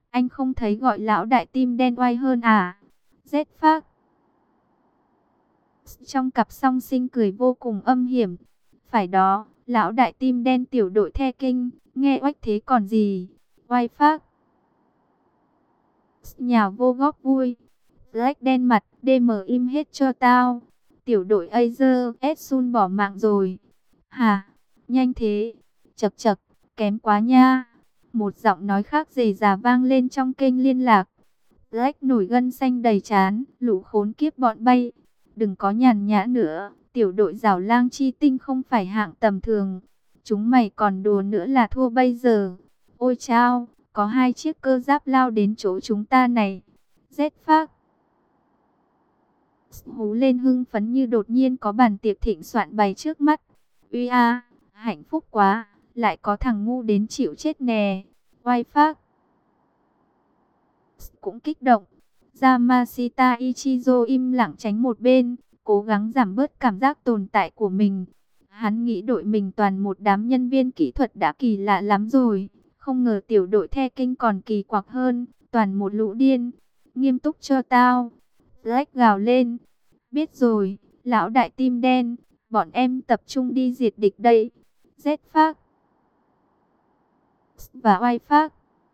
Anh không thấy gọi lão đại tim đen oai hơn à? Z Phác. Trong cặp song sinh cười vô cùng âm hiểm. Phải đó, lão đại tim đen tiểu đội The Kinh, nghe oách thế còn gì? Oai Phác. Nhào vô góc vui. Black đen mặt, DM im hết cho tao. Tiểu đội Azer, Sun bỏ mạng rồi. Hả? Nhanh thế? Chậc chậc, kém quá nha. Một giọng nói khác rề rà vang lên trong kênh liên lạc. Black nổi gân xanh đầy trán, lũ khốn kiếp bọn bay. Đừng có nhàn nhã nữa, tiểu đội Giảo Lang Chi Tinh không phải hạng tầm thường. Chúng mày còn đùa nữa là thua bây giờ. Ôi chao, có 2 chiếc cơ giáp lao đến chỗ chúng ta này. Z Phác hú lên hưng phấn như đột nhiên có bàn tiệc thịnh soạn bày trước mắt. Uy a, hạnh phúc quá, lại có thằng ngu đến chịu chết nè. Oai Phác cũng kích động. Yamashita Ichizo im lặng tránh một bên, cố gắng giảm bớt cảm giác tồn tại của mình. Hắn nghĩ đội mình toàn một đám nhân viên kỹ thuật đã kỳ lạ lắm rồi. Không ngờ tiểu đội The Kinh còn kỳ quặc hơn, toàn một lũ điên. Nghiêm túc cho tao. Black gào lên. Biết rồi, lão đại tim đen, bọn em tập trung đi diệt địch đây. Z Phác và Oai Phác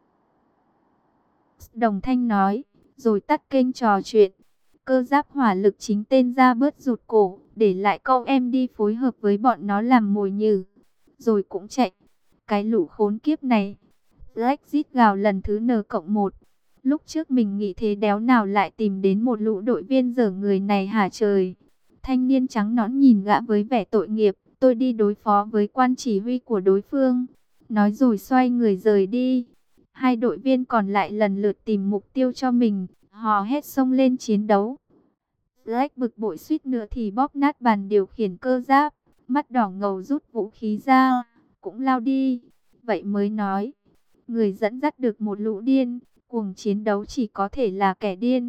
đồng thanh nói, rồi tắt kênh trò chuyện. Cơ giáp hỏa lực chính tên ra bớt rụt cổ, để lại câu em đi phối hợp với bọn nó làm mồi nhử. Rồi cũng chạy. Cái lũ khốn kiếp này. Black rít gào lần thứ N+1. Lúc trước mình nghĩ thế đéo nào lại tìm đến một lũ đội viên dở người này hả trời. Thanh niên trắng nõn nhìn gã với vẻ tội nghiệp. Tôi đi đối phó với quan chỉ huy của đối phương. Nói rồi xoay người rời đi. Hai đội viên còn lại lần lượt tìm mục tiêu cho mình. Hò hét xông lên chiến đấu. Black bực bội suýt nữa thì bóp nát bàn điều khiển cơ giáp. Mắt đỏ ngầu rút vũ khí ra. Cũng lao đi. Vậy mới nói. Người dẫn dắt được một lũ điên. Cuồng chiến đấu chỉ có thể là kẻ điên.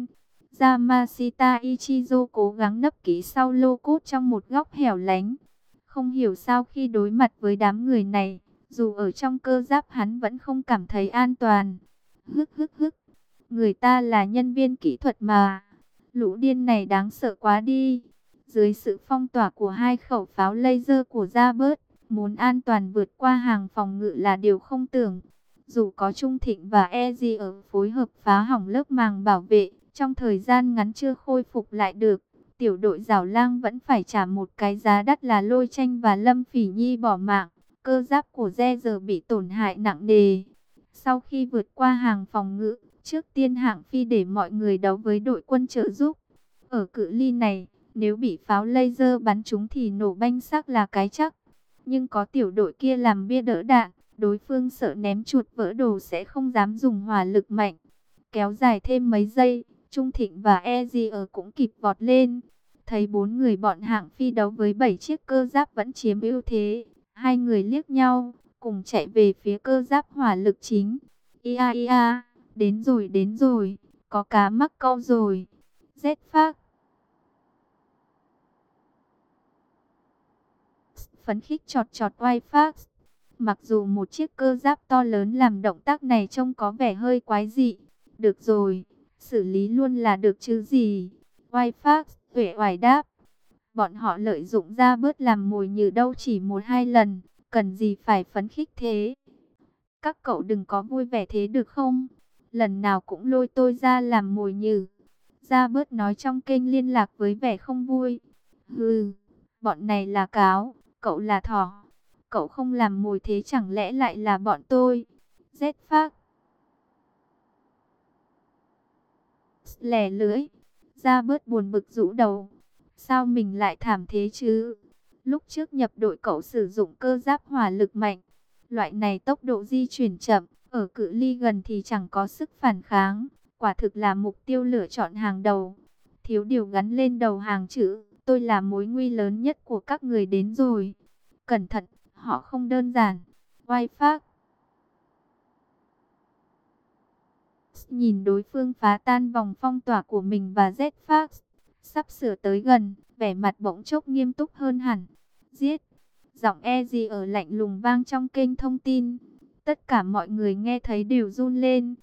Yamashita Ichizo cố gắng nấp kỹ sau lô cốt trong một góc hẻo lánh. Không hiểu sao khi đối mặt với đám người này, dù ở trong cơ giáp hắn vẫn không cảm thấy an toàn. Hức hức hức. Người ta là nhân viên kỹ thuật mà. Lũ điên này đáng sợ quá đi. Dưới sự phong tỏa của 2 khẩu pháo laser của Robert, muốn an toàn vượt qua hàng phòng ngự là điều không tưởng. Dù có Trung Thịnh và Eji ở phối hợp phá hỏng lớp màng bảo vệ, trong thời gian ngắn chưa khôi phục lại được, tiểu đội Giảo Lang vẫn phải trả một cái giá đắt là Lôi Tranh và Lâm Phỉ Nhi bỏ mạng. Cơ giáp của Ge bị tổn hại nặng nề. Sau khi vượt qua hàng phòng ngự, trước tiên hạng phi để mọi người đấu với đội quân trợ giúp. Ở cự ly này, nếu bị pháo laser bắn trúng thì nổ banh xác là cái chắc. Nhưng có tiểu đội kia làm bia đỡ đạn, đối phương sợ ném chuột vỡ đồ sẽ không dám dùng hỏa lực mạnh. Kéo dài thêm mấy giây, Trung Thịnh và Eji cũng kịp vọt lên. Thấy 4 người bọn hạng phi đấu với 7 chiếc cơ giáp vẫn chiếm ưu thế. Hai người liếc nhau, cùng chạy về phía cơ giáp hỏa lực chính. Ia ia, đến rồi, có cá mắc câu rồi. Z Phác phấn khích chọt chọt Oai Phác. Mặc dù một chiếc cơ giáp to lớn làm động tác này trông có vẻ hơi quái dị. Được rồi, xử lý luôn là được chứ gì. Oai Phác uể oải đáp. Bọn họ lợi dụng ra bớt làm mồi nhử đâu chỉ 1-2 lần. Cần gì phải phấn khích thế? Các cậu đừng có vui vẻ thế được không? Lần nào cũng lôi tôi ra làm mồi nhử. Ra bớt nói trong kênh liên lạc với vẻ không vui. Hừ, bọn này là cáo, cậu là thỏ. Cậu không làm mồi thế chẳng lẽ lại là bọn tôi? Z Phác lẻ lưỡi. Ra bớt buồn bực rũ đầu. Sao mình lại thảm thế chứ? Lúc trước nhập đội cậu sử dụng cơ giáp hỏa lực mạnh. Loại này tốc độ di chuyển chậm, ở cự ly gần thì chẳng có sức phản kháng. Quả thực là mục tiêu lựa chọn hàng đầu. Thiếu điều gắn lên đầu hàng chữ, tôi là mối nguy lớn nhất của các người đến rồi. Cẩn thận, họ không đơn giản. Oai Phác nhìn đối phương phá tan vòng phong tỏa của mình và Z Phác sắp sửa tới gần, vẻ mặt bỗng chốc nghiêm túc hơn hẳn. Giết! Giọng Eji lạnh lùng vang trong kênh thông tin. Tất cả mọi người nghe thấy đều run lên.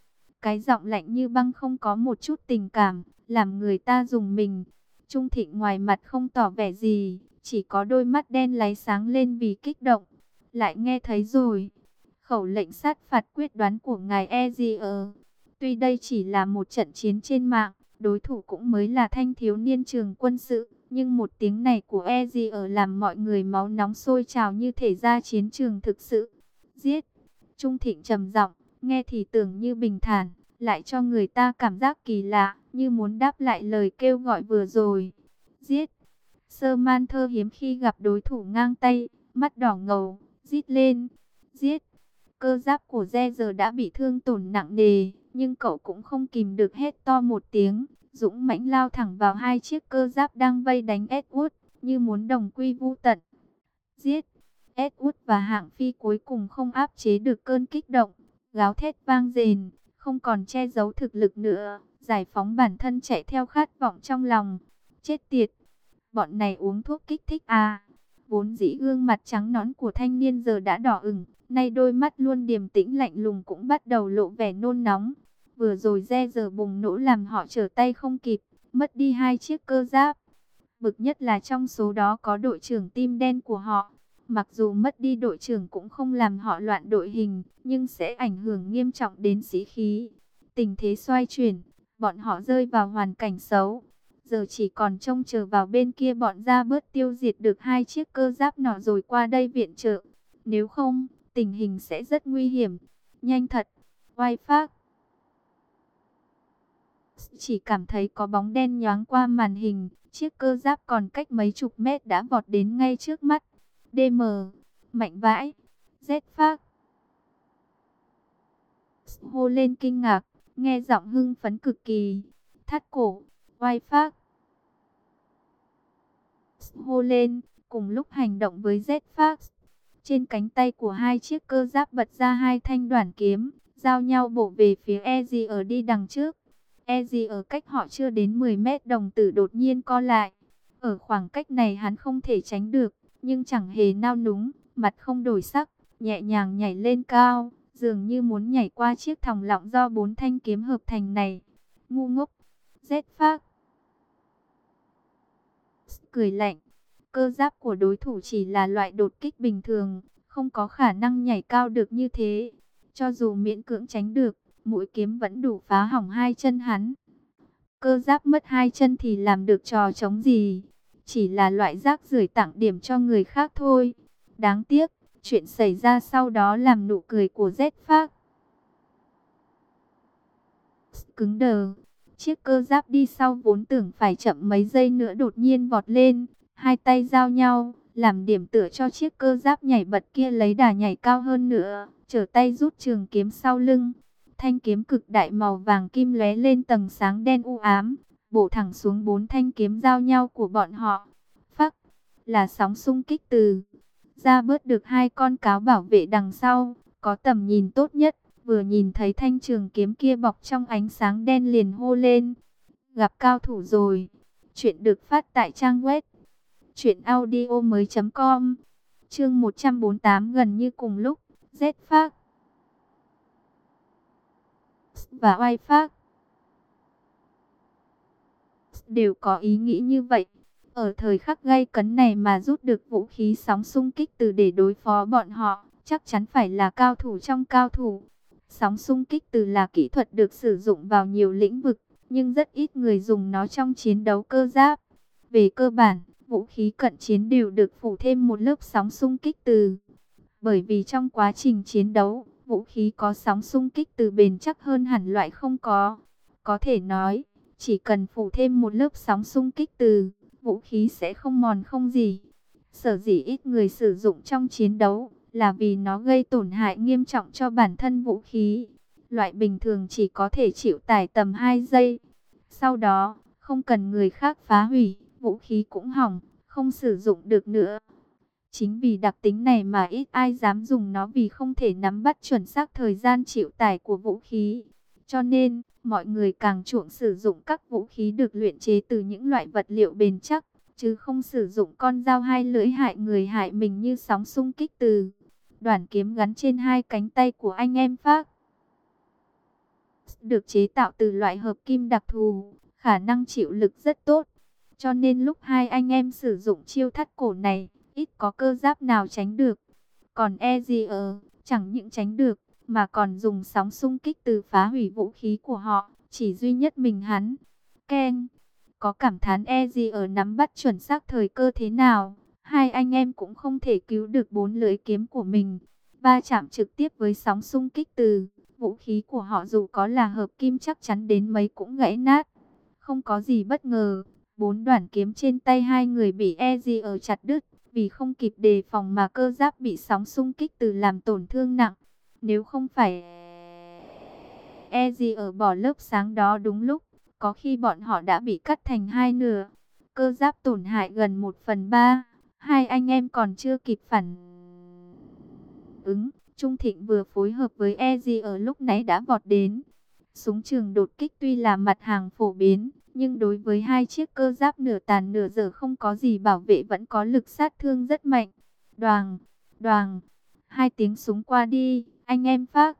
cái giọng lạnh như băng không có một chút tình cảm, làm người ta rùng mình. Trung Thịnh ngoài mặt không tỏ vẻ gì, chỉ có đôi mắt đen láy sáng lên vì kích động. Lại nghe thấy rồi, khẩu lệnh sát phạt quyết đoán của ngài Ezier. Tuy đây chỉ là một trận chiến trên mạng, đối thủ cũng mới là thanh thiếu niên trường quân sự, nhưng một tiếng này của Ezier làm mọi người máu nóng sôi trào như thể ra chiến trường thực sự. Giết! Trung Thịnh trầm giọng, nghe thì tưởng như bình thản, lại cho người ta cảm giác kỳ lạ, như muốn đáp lại lời kêu gọi vừa rồi. Giết! Sơ Man Thơ hiếm khi gặp đối thủ ngang tay, mắt đỏ ngầu, rít lên. Giết! Cơ giáp của Re giờ đã bị thương tổn nặng nề, nhưng cậu cũng không kìm được hét to một tiếng, dũng mãnh lao thẳng vào hai chiếc cơ giáp đang vây đánh Edward, như muốn đồng quy vu tận. Giết! Edward và Hạng Phi cuối cùng không áp chế được cơn kích động, gào thét vang dền, không còn che giấu thực lực nữa, giải phóng bản thân chạy theo khát vọng trong lòng. Chết tiệt! Bọn này uống thuốc kích thích à? Vốn dĩ gương mặt trắng nõn của thanh niên giờ đã đỏ ửng, nay đôi mắt luôn điềm tĩnh lạnh lùng cũng bắt đầu lộ vẻ nôn nóng. Vừa rồi Re giờ bùng nổ làm họ trở tay không kịp, mất đi hai chiếc cơ giáp. Bực nhất là trong số đó có đội trưởng tim đen của họ. Mặc dù mất đi đội trưởng cũng không làm họ loạn đội hình, nhưng sẽ ảnh hưởng nghiêm trọng đến sĩ khí. Tình thế xoay chuyển, bọn họ rơi vào hoàn cảnh xấu. Giờ chỉ còn trông chờ vào bên kia bọn ra bớt tiêu diệt được hai chiếc cơ giáp nọ rồi qua đây viện trợ. Nếu không, tình hình sẽ rất nguy hiểm. Nhanh thật, oai phác. Chỉ cảm thấy có bóng đen nhoáng qua màn hình, chiếc cơ giáp còn cách mấy chục mét đã vọt đến ngay trước mắt. DM, mạnh vãi, Z phác. Hô lên kinh ngạc, nghe giọng hưng phấn cực kỳ. Thắt cổ, oai phác. Hô lên, cùng lúc hành động với Z phác. Trên cánh tay của hai chiếc cơ giáp bật ra hai thanh đoản kiếm, giao nhau bổ về phía Ezi ở đi đằng trước. Ezi ở cách họ chưa đến 10 mét, đồng tử đột nhiên co lại. Ở khoảng cách này hắn không thể tránh được, nhưng chẳng hề nao núng, mặt không đổi sắc, nhẹ nhàng nhảy lên cao, dường như muốn nhảy qua chiếc thòng lọng do 4 thanh kiếm hợp thành này. Ngu ngốc, Z phác. Cười lạnh, cơ giáp của đối thủ chỉ là loại đột kích bình thường, không có khả năng nhảy cao được như thế. Cho dù miễn cưỡng tránh được, mũi kiếm vẫn đủ phá hỏng hai chân hắn. Cơ giáp mất hai chân thì làm được trò chống gì? Chỉ là loại rác rưởi tặng điểm cho người khác thôi. Đáng tiếc, chuyện xảy ra sau đó làm nụ cười của Z phác cứng đờ. Chiếc cơ giáp đi sau vốn tưởng phải chậm mấy giây nữa đột nhiên vọt lên, hai tay giao nhau, làm điểm tựa cho chiếc cơ giáp nhảy bật kia lấy đà nhảy cao hơn nữa, trở tay rút trường kiếm sau lưng. Thanh kiếm cực đại màu vàng kim lóe lên tầng sáng đen u ám, bổ thẳng xuống 4 thanh kiếm giao nhau của bọn họ. Phắc, là sóng xung kích từ ra bớt được hai con cáo bảo vệ đằng sau, có tầm nhìn tốt nhất, vừa nhìn thấy thanh trường kiếm kia bọc trong ánh sáng đen liền hô lên. Gặp cao thủ rồi. Chuyện được phát tại trang web truyệnaudiomoi.com. Chương 148 gần như cùng lúc, Z phác và oai phác đều có ý nghĩ như vậy. Ở thời khắc gay cấn này mà rút được vũ khí sóng xung kích từ để đối phó bọn họ, chắc chắn phải là cao thủ trong cao thủ. Sóng xung kích từ là kỹ thuật được sử dụng vào nhiều lĩnh vực, nhưng rất ít người dùng nó trong chiến đấu cơ giáp. Về cơ bản, vũ khí cận chiến đều được phủ thêm một lớp sóng xung kích từ. Bởi vì trong quá trình chiến đấu, vũ khí có sóng xung kích từ bền chắc hơn hẳn loại không có. Có thể nói, chỉ cần phủ thêm một lớp sóng xung kích từ, vũ khí sẽ không mòn không gì. Sở dĩ ít người sử dụng trong chiến đấu là vì nó gây tổn hại nghiêm trọng cho bản thân vũ khí. Loại bình thường chỉ có thể chịu tải tầm 2 giây. Sau đó, không cần người khác phá hủy, vũ khí cũng hỏng, không sử dụng được nữa. Chính vì đặc tính này mà ít ai dám dùng nó, vì không thể nắm bắt chuẩn xác thời gian chịu tải của vũ khí. Cho nên, mọi người càng chuộng sử dụng các vũ khí được luyện chế từ những loại vật liệu bền chắc, chứ không sử dụng con dao hai lưỡi hại người hại mình như sóng xung kích từ. Đoản kiếm gắn trên hai cánh tay của anh em Phác được chế tạo từ loại hợp kim đặc thù, khả năng chịu lực rất tốt. Cho nên lúc hai anh em sử dụng chiêu thắt cổ này, ít có cơ giáp nào tránh được. Còn Ezreal chẳng những tránh được, mà còn dùng sóng xung kích từ phá hủy vũ khí của họ, chỉ duy nhất mình hắn. Keng, có cảm thán Ezreal nắm bắt chuẩn xác thời cơ thế nào, hai anh em cũng không thể cứu được 4 lưỡi kiếm của mình. Va chạm trực tiếp với sóng xung kích từ vũ khí của họ, dù có là hợp kim chắc chắn đến mấy cũng gãy nát. Không có gì bất ngờ, 4 đoạn kiếm trên tay hai người bị Ezreal chặt đứt, vì không kịp đề phòng mà cơ giáp bị sóng xung kích từ làm tổn thương nặng. Nếu không phải Ezreal bỏ lớp sáng đó đúng lúc, có khi bọn họ đã bị cắt thành hai nửa. Cơ giáp tổn hại gần 1/3, hai anh em còn chưa kịp phản ứng. Trung Thịnh vừa phối hợp với Ezreal lúc nãy đã vọt đến. Súng trường đột kích tuy là mặt hàng phổ biến, nhưng đối với hai chiếc cơ giáp nửa tàn nửa dở không có gì bảo vệ vẫn có lực sát thương rất mạnh. Đoàng, đoàng, hai tiếng súng qua đi, anh em Pháp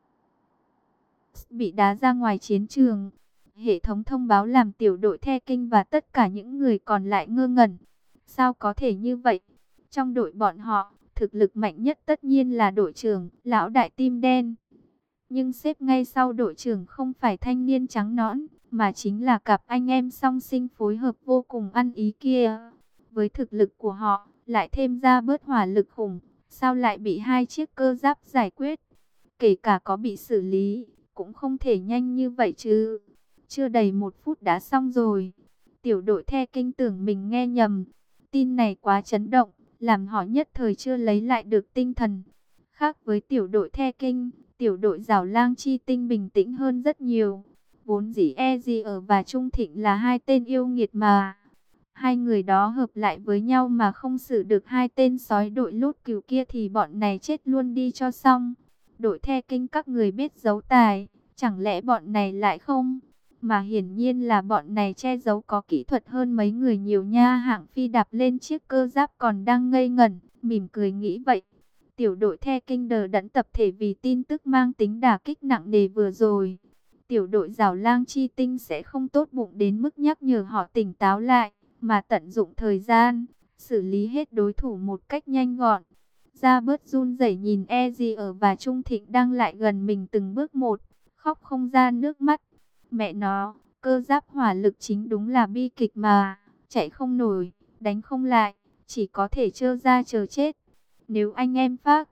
bị đá ra ngoài chiến trường. Hệ thống thông báo làm tiểu đội The King và tất cả những người còn lại ngơ ngẩn. Sao có thể như vậy? Trong đội bọn họ, thực lực mạnh nhất tất nhiên là đội trưởng, lão đại tim đen. Nhưng xếp ngay sau đội trưởng không phải thanh niên trắng nõn, mà chính là cặp anh em song sinh phối hợp vô cùng ăn ý kia. Với thực lực của họ, lại thêm ra bớt hỏa lực khủng, sao lại bị hai chiếc cơ giáp giải quyết? Kể cả có bị xử lý, cũng không thể nhanh như vậy chứ. Chưa đầy 1 phút đã xong rồi. Tiểu đội The King tưởng mình nghe nhầm. Tin này quá chấn động, làm họ nhất thời chưa lấy lại được tinh thần. Khác với tiểu đội The King, tiểu đội Giảo Lang Chi Tinh bình tĩnh hơn rất nhiều. Vốn dĩ Ezreal và Trung Thịnh là hai tên yêu nghiệt mà. Hai người đó hợp lại với nhau mà không xử được hai tên sói đội lốt cừu kia thì bọn này chết luôn đi cho xong. Đội The King các người biết giấu tài, chẳng lẽ bọn này lại không? Mà hiển nhiên là bọn này che giấu có kỹ thuật hơn mấy người nhiều nha. Hạng Phi đạp lên chiếc cơ giáp còn đang ngây ngẩn, mỉm cười nghĩ vậy. Tiểu đội The King đờ đẫn tập thể vì tin tức mang tính đả kích nặng nề vừa rồi. Tiểu đội Giảo Lang Chi Tinh sẽ không tốt bụng đến mức nhắc nhở họ tỉnh táo lại, mà tận dụng thời gian, xử lý hết đối thủ một cách nhanh gọn. Ra bớt run rẩy nhìn Ezreal và Trung Thịnh đang lại gần mình từng bước một, khóc không ra nước mắt. Mẹ nó, cơ giáp hỏa lực chính đúng là bi kịch mà, chạy không nổi, đánh không lại, chỉ có thể trơ ra chờ chết. Nếu anh em Pháp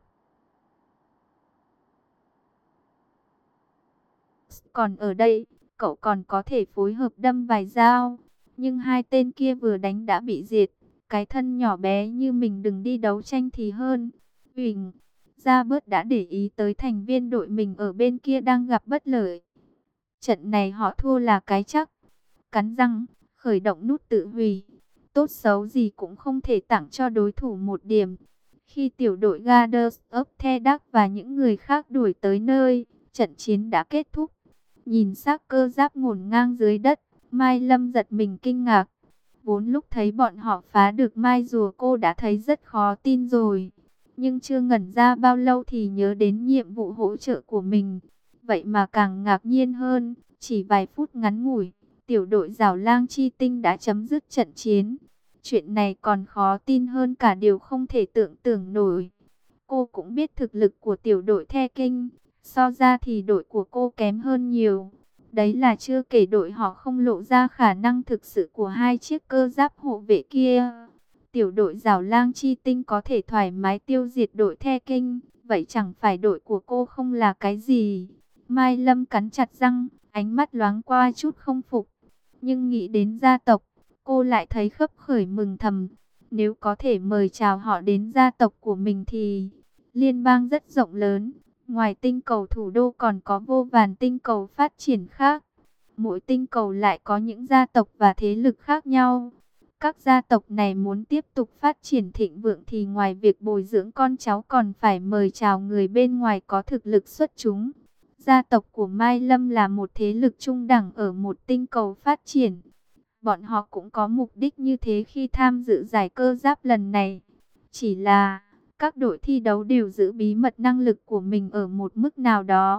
còn ở đây, cậu còn có thể phối hợp đâm vài dao. Nhưng hai tên kia vừa đánh đã bị diệt. Cái thân nhỏ bé như mình đừng đi đấu tranh thì hơn. Huỳnh, Gia Bớt đã để ý tới thành viên đội mình ở bên kia đang gặp bất lợi. Trận này họ thua là cái chắc. Cắn răng, khởi động nút tự hủy. Tốt xấu gì cũng không thể tặng cho đối thủ một điểm. Khi tiểu đội Guardians of the Dark và những người khác đuổi tới nơi, trận chiến đã kết thúc. Nhìn xác cơ giáp ngổn ngang dưới đất, Mai Lâm giật mình kinh ngạc. Vốn lúc thấy bọn họ phá được Mai rùa cô đã thấy rất khó tin rồi. Nhưng chưa ngẩn ra bao lâu thì nhớ đến nhiệm vụ hỗ trợ của mình. Vậy mà càng ngạc nhiên hơn, chỉ vài phút ngắn ngủi, tiểu đội Giảo Lang Chi Tinh đã chấm dứt trận chiến. Chuyện này còn khó tin hơn cả điều không thể tưởng tượng nổi. Cô cũng biết thực lực của tiểu đội The King, so ra thì đội của cô kém hơn nhiều. Đấy là chưa kể đội họ không lộ ra khả năng thực sự của hai chiếc cơ giáp hộ vệ kia. Tiểu đội Giảo Lang Chi Tinh có thể thoải mái tiêu diệt đội The King, vậy chẳng phải đội của cô không là cái gì. Mai Lâm cắn chặt răng, ánh mắt loáng qua chút không phục. Nhưng nghĩ đến gia tộc, cô lại thấy khấp khởi mừng thầm. Nếu có thể mời chào họ đến gia tộc của mình thì liên bang rất rộng lớn. Ngoài tinh cầu thủ đô còn có vô vàn tinh cầu phát triển khác. Mỗi tinh cầu lại có những gia tộc và thế lực khác nhau. Các gia tộc này muốn tiếp tục phát triển thịnh vượng thì ngoài việc bồi dưỡng con cháu còn phải mời chào người bên ngoài có thực lực xuất chúng. Gia tộc của Mai Lâm là một thế lực trung đẳng ở một tinh cầu phát triển. Bọn họ cũng có mục đích như thế khi tham dự giải cơ giáp lần này. Chỉ là các đội thi đấu đều giữ bí mật năng lực của mình ở một mức nào đó,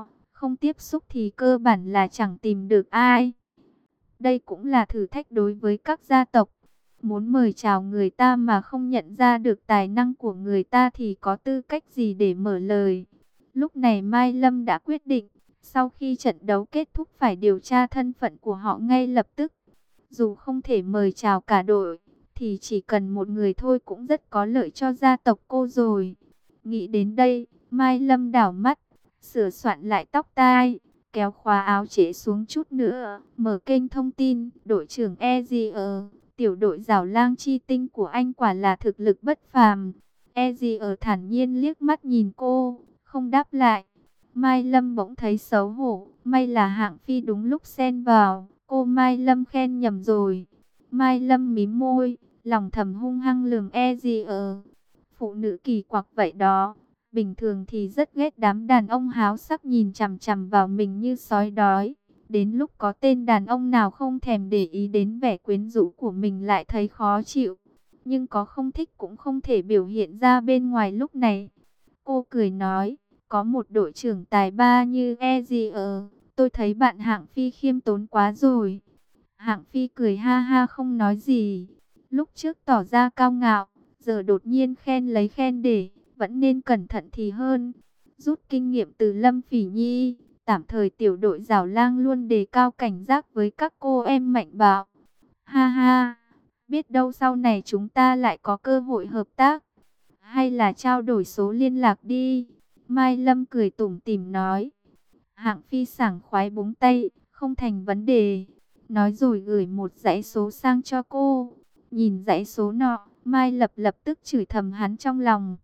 không tiếp xúc thì cơ bản là chẳng tìm được ai. Đây cũng là thử thách đối với các gia tộc. Muốn mời chào người ta mà không nhận ra được tài năng của người ta thì có tư cách gì để mở lời. Lúc này Mai Lâm đã quyết định, sau khi trận đấu kết thúc phải điều tra thân phận của họ ngay lập tức. Dù không thể mời chào cả đội, thì chỉ cần một người thôi cũng rất có lợi cho gia tộc cô rồi. Nghĩ đến đây, Mai Lâm đảo mắt, sửa soạn lại tóc tai, kéo khóa áo trễ xuống chút nữa, mở kênh thông tin. Đội trưởng Ezier, tiểu đội Giảo Lang chi tinh của anh quả là thực lực bất phàm. Ezier thản nhiên liếc mắt nhìn cô, không đáp lại. Mai Lâm bỗng thấy xấu hổ, may là Hạng Phi đúng lúc xen vào, cô Mai Lâm khen nhầm rồi. Mai Lâm mím môi, lòng thầm hung hăng lườm Ezier. Phụ nữ kỳ quặc vậy đó. Bình thường thì rất ghét đám đàn ông háo sắc nhìn chằm chằm vào mình như sói đói. Đến lúc có tên đàn ông nào không thèm để ý đến vẻ quyến rũ của mình lại thấy khó chịu. Nhưng có không thích cũng không thể biểu hiện ra bên ngoài lúc này. Cô cười nói, có một đội trưởng tài ba như Ezier, tôi thấy bạn Hạng Phi khiêm tốn quá rồi. Hạng Phi cười ha ha không nói gì. Lúc trước tỏ ra cao ngạo, giờ đột nhiên khen lấy khen để, vẫn nên cẩn thận thì hơn. Rút kinh nghiệm từ Lâm Phỉ Nhi, tạm thời tiểu đội Giảo Lang luôn đề cao cảnh giác với các cô em mạnh bạo. Ha ha, biết đâu sau này chúng ta lại có cơ hội hợp tác. Hay là trao đổi số liên lạc đi. Mai Lâm cười tủm tỉm nói. Hạng Phi sảng khoái búng tay, không thành vấn đề. Nói rồi gửi một dãy số sang cho cô. Nhìn dãy số nọ, Mai lập tức chửi thầm hắn trong lòng.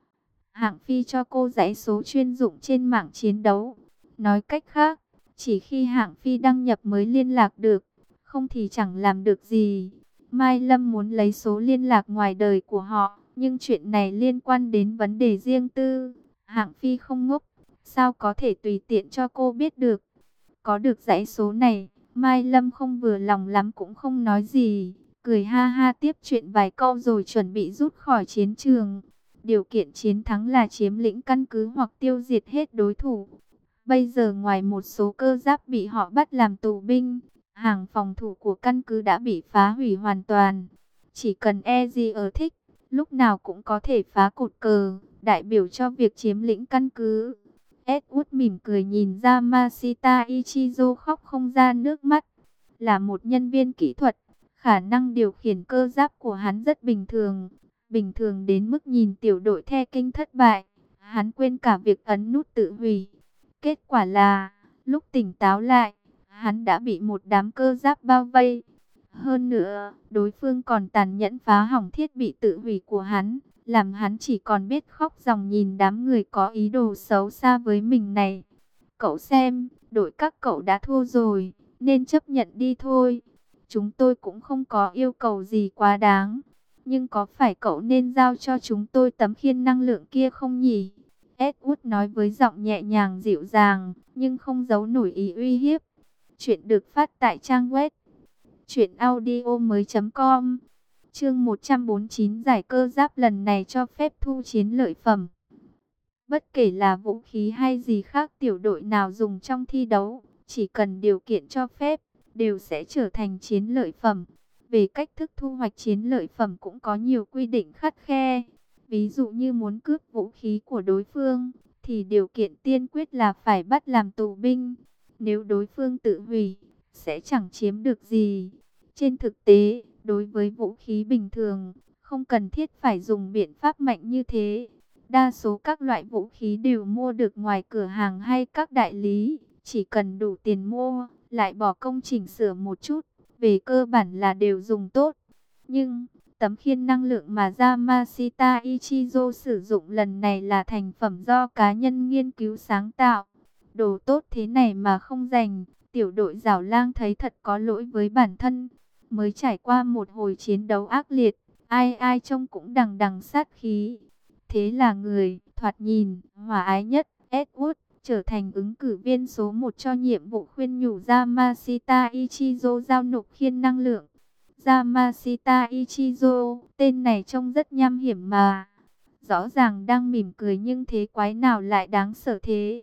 Hạng Phi cho cô dãy số chuyên dụng trên mạng chiến đấu. Nói cách khác, chỉ khi Hạng Phi đăng nhập mới liên lạc được, không thì chẳng làm được gì. Mai Lâm muốn lấy số liên lạc ngoài đời của họ, nhưng chuyện này liên quan đến vấn đề riêng tư. Hạng Phi không ngốc, sao có thể tùy tiện cho cô biết được. Có được dãy số này, Mai Lâm không vừa lòng lắm cũng không nói gì. Cười ha ha tiếp chuyện vài câu rồi chuẩn bị rút khỏi chiến trường. Điều kiện chiến thắng là chiếm lĩnh căn cứ hoặc tiêu diệt hết đối thủ. Bây giờ ngoài một số cơ giáp bị họ bắt làm tù binh, hàng phòng thủ của căn cứ đã bị phá hủy hoàn toàn. Chỉ cần Ezier thích, lúc nào cũng có thể phá cột cờ, đại biểu cho việc chiếm lĩnh căn cứ. Edward mỉm cười nhìn ra Yamashita Ichizo khóc không ra nước mắt. Là một nhân viên kỹ thuật, khả năng điều khiển cơ giáp của hắn rất bình thường. Bình thường đến mức nhìn tiểu đội The Kinh thất bại, hắn quên cả việc ấn nút tự hủy. Kết quả là, lúc tỉnh táo lại, hắn đã bị một đám cơ giáp bao vây. Hơn nữa, đối phương còn tàn nhẫn phá hỏng thiết bị tự hủy của hắn, làm hắn chỉ còn biết khóc ròng nhìn đám người có ý đồ xấu xa với mình này. Cậu xem, đội các cậu đã thua rồi, nên chấp nhận đi thôi. Chúng tôi cũng không có yêu cầu gì quá đáng. Nhưng có phải cậu nên giao cho chúng tôi tấm khiên năng lượng kia không nhỉ? Edward nói với giọng nhẹ nhàng dịu dàng, nhưng không giấu nổi ý uy hiếp. Chuyện được phát tại trang web truyệnaudiomoi.com. Chương 149 giải cơ giáp lần này cho phép thu chiến lợi phẩm. Bất kể là vũ khí hay gì khác tiểu đội nào dùng trong thi đấu, chỉ cần điều kiện cho phép, đều sẽ trở thành chiến lợi phẩm. Về cách thức thu hoạch chiến lợi phẩm cũng có nhiều quy định khắt khe. Ví dụ như muốn cướp vũ khí của đối phương, thì điều kiện tiên quyết là phải bắt làm tù binh. Nếu đối phương tự hủy, sẽ chẳng chiếm được gì. Trên thực tế, đối với vũ khí bình thường, không cần thiết phải dùng biện pháp mạnh như thế. Đa số các loại vũ khí đều mua được ngoài cửa hàng hay các đại lý. Chỉ cần đủ tiền mua, lại bỏ công chỉnh sửa một chút, về cơ bản là đều dùng tốt. Nhưng tấm khiên năng lượng mà Yamashita Ichizo sử dụng lần này là thành phẩm do cá nhân nghiên cứu sáng tạo. Đồ tốt thế này mà không dành, tiểu đội Giảo Lang thấy thật có lỗi với bản thân. Mới trải qua một hồi chiến đấu ác liệt, ai ai trông cũng đằng đằng sát khí. Thế là người, thoạt nhìn, hòa ái nhất, Edward, trở thành ứng cử viên số 1 cho nhiệm vụ khuyên nhủ Yamashita Ichizo giao nộp khiên năng lượng. Yamashita Ichizo, tên này trông rất nham hiểm mà. Rõ ràng đang mỉm cười nhưng thế quái nào lại đáng sợ thế.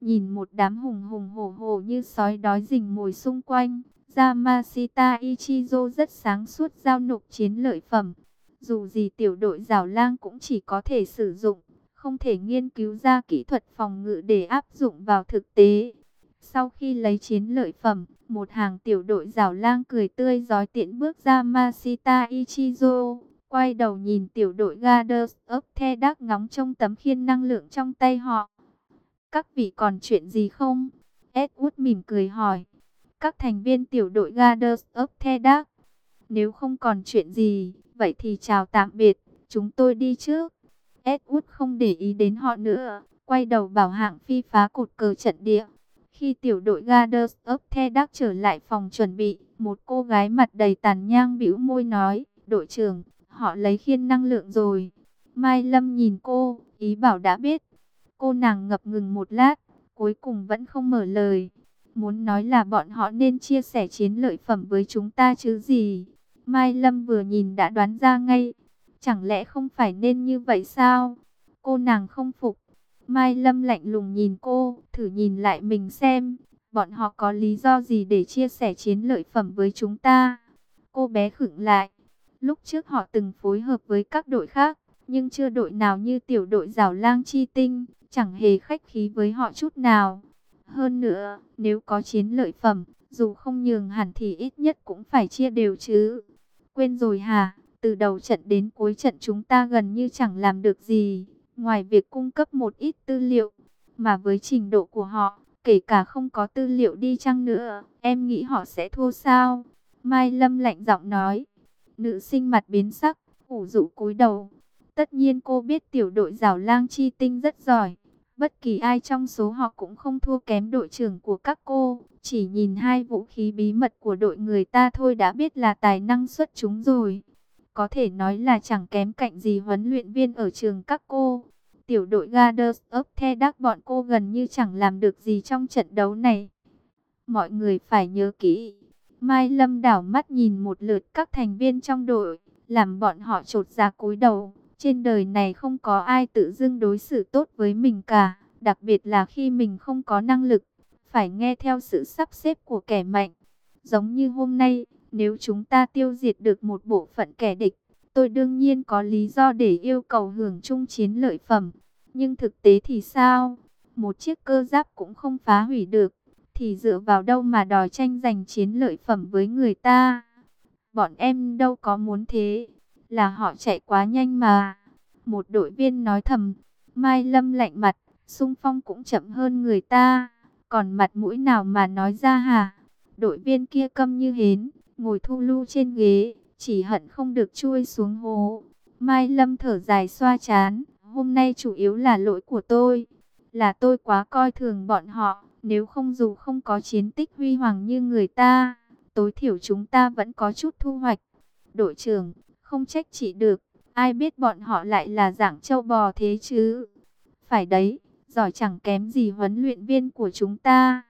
nhìn một đám hùng hùng hổ hổ như sói đói rình mồi xung quanh. Yamashita Ichizo rất sáng suốt giao nộp chiến lợi phẩm. Dù gì tiểu đội Giảo Lang cũng chỉ có thể sử dụng, không thể nghiên cứu ra kỹ thuật phòng ngự để áp dụng vào thực tế. Sau khi lấy chiến lợi phẩm, một hàng tiểu đội Giảo Lang cười tươi rói tiễn bước ra Yamashita Ichizo. Quay đầu nhìn tiểu đội Guardians of the Dark ngóng trông tấm khiên năng lượng trong tay họ. Các vị còn chuyện gì không? Edward mỉm cười hỏi. Các thành viên tiểu đội Guardians of the Dark. Nếu không còn chuyện gì, vậy thì chào tạm biệt, chúng tôi đi trước. Edward không để ý đến họ nữa, quay đầu bảo Hạng Phi phá cột cờ trận địa. Khi tiểu đội Guardians of the Dark trở lại phòng chuẩn bị, một cô gái mặt đầy tàn nhang bĩu môi nói, đội trưởng, họ lấy khiên năng lượng rồi. Mai Lâm nhìn cô, ý bảo đã biết. Cô nàng ngập ngừng một lát, cuối cùng vẫn không mở lời. Muốn nói là bọn họ nên chia sẻ chiến lợi phẩm với chúng ta chứ gì. Mai Lâm vừa nhìn đã đoán ra ngay. Chẳng lẽ không phải nên như vậy sao? Cô nàng không phục. Mai Lâm lạnh lùng nhìn cô, thử nhìn lại mình xem. Bọn họ có lý do gì để chia sẻ chiến lợi phẩm với chúng ta? Cô bé khựng lại. Lúc trước họ từng phối hợp với các đội khác, nhưng chưa đội nào như tiểu đội Giảo Lang Chi Tinh, chẳng hề khách khí với họ chút nào. Hơn nữa, nếu có chiến lợi phẩm, dù không nhường hẳn thì ít nhất cũng phải chia đều chứ. Quên rồi hả? Từ đầu trận đến cuối trận chúng ta gần như chẳng làm được gì, ngoài việc cung cấp một ít tư liệu. Mà với trình độ của họ, kể cả không có tư liệu đi chăng nữa, em nghĩ họ sẽ thua sao? Mai Lâm lạnh giọng nói. Nữ sinh mặt biến sắc, ủ rũ cúi đầu. Tất nhiên cô biết tiểu đội Giảo Lang Chi Tinh rất giỏi. Bất kỳ ai trong số họ cũng không thua kém đội trưởng của các cô. Chỉ nhìn hai vũ khí bí mật của đội người ta thôi đã biết là tài năng xuất chúng rồi. Có thể nói là chẳng kém cạnh gì huấn luyện viên ở trường các cô. Tiểu đội Guardians of the Dark bọn cô gần như chẳng làm được gì trong trận đấu này. Mọi người phải nhớ kỹ. Mai Lâm đảo mắt nhìn một lượt các thành viên trong đội, làm bọn họ chột dạ cúi đầu. Trên đời này không có ai tự dưng đối xử tốt với mình cả, đặc biệt là khi mình không có năng lực, phải nghe theo sự sắp xếp của kẻ mạnh. Giống như hôm nay, nếu chúng ta tiêu diệt được một bộ phận kẻ địch, tôi đương nhiên có lý do để yêu cầu hưởng chung chiến lợi phẩm. Nhưng thực tế thì sao? Một chiếc cơ giáp cũng không phá hủy được, thì dựa vào đâu mà đòi tranh giành chiến lợi phẩm với người ta? Bọn em đâu có muốn thế, là họ chạy quá nhanh mà. Một đội viên nói thầm. Mai Lâm lạnh mặt, xung phong cũng chậm hơn người ta, còn mặt mũi nào mà nói ra hả? Đội viên kia câm như hến, ngồi thu lu trên ghế, chỉ hận không được chui xuống hố. Mai Lâm thở dài xoa trán, hôm nay chủ yếu là lỗi của tôi, là tôi quá coi thường bọn họ. Nếu không, dù không có chiến tích huy hoàng như người ta, tối thiểu chúng ta vẫn có chút thu hoạch. Đội trưởng, không trách chị được, ai biết bọn họ lại là dạng trâu bò thế chứ. Phải đấy, giỏi chẳng kém gì huấn luyện viên của chúng ta.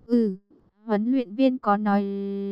Huấn luyện viên có nói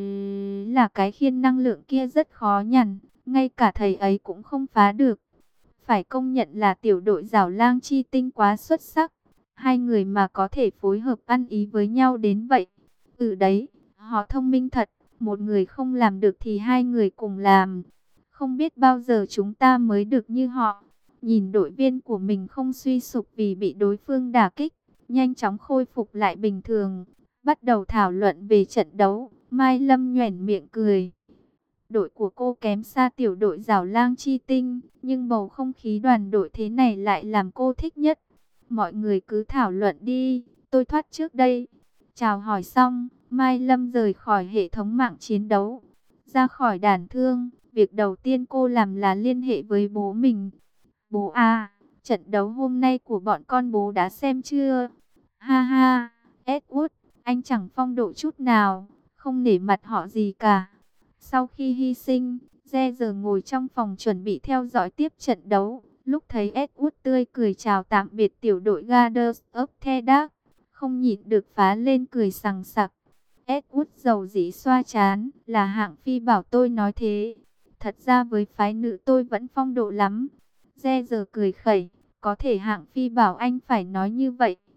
là cái khiên năng lượng kia rất khó nhằn, ngay cả thầy ấy cũng không phá được. Phải công nhận là tiểu đội Giảo Lang Chi Tinh quá xuất sắc. Hai người mà có thể phối hợp ăn ý với nhau đến vậy. Đấy, họ thông minh thật, một người không làm được thì hai người cùng làm. Không biết bao giờ chúng ta mới được như họ. Nhìn đội viên của mình không suy sụp vì bị đối phương đả kích, nhanh chóng khôi phục lại bình thường, bắt đầu thảo luận về trận đấu. Mai Lâm nhoẻn miệng cười. Đội của cô kém xa tiểu đội Giảo Lang Chi Tinh, nhưng bầu không khí đoàn đội thế này lại làm cô thích nhất. Mọi người cứ thảo luận đi, tôi thoát trước đây. Chào hỏi xong, Mai Lâm rời khỏi hệ thống mạng chiến đấu, ra khỏi đàn thương. Việc đầu tiên cô làm là liên hệ với bố mình. Bố à, trận đấu hôm nay của bọn con bố đã xem chưa? Ha ha, Edward, anh chẳng phong độ chút nào, không nể mặt họ gì cả. Sau khi hy sinh, giờ ngồi trong phòng chuẩn bị theo dõi tiếp trận đấu. Lúc thấy Edward tươi cười chào tạm biệt tiểu đội Guardians of the Dark, không nhịn được phá lên cười sằng sặc. Edward dầu dĩ xoa trán, là Hạng Phi bảo tôi nói thế. Thật ra với phái nữ tôi vẫn phong độ lắm. Giờ cười khẩy, có thể Hạng Phi bảo anh phải nói như vậy,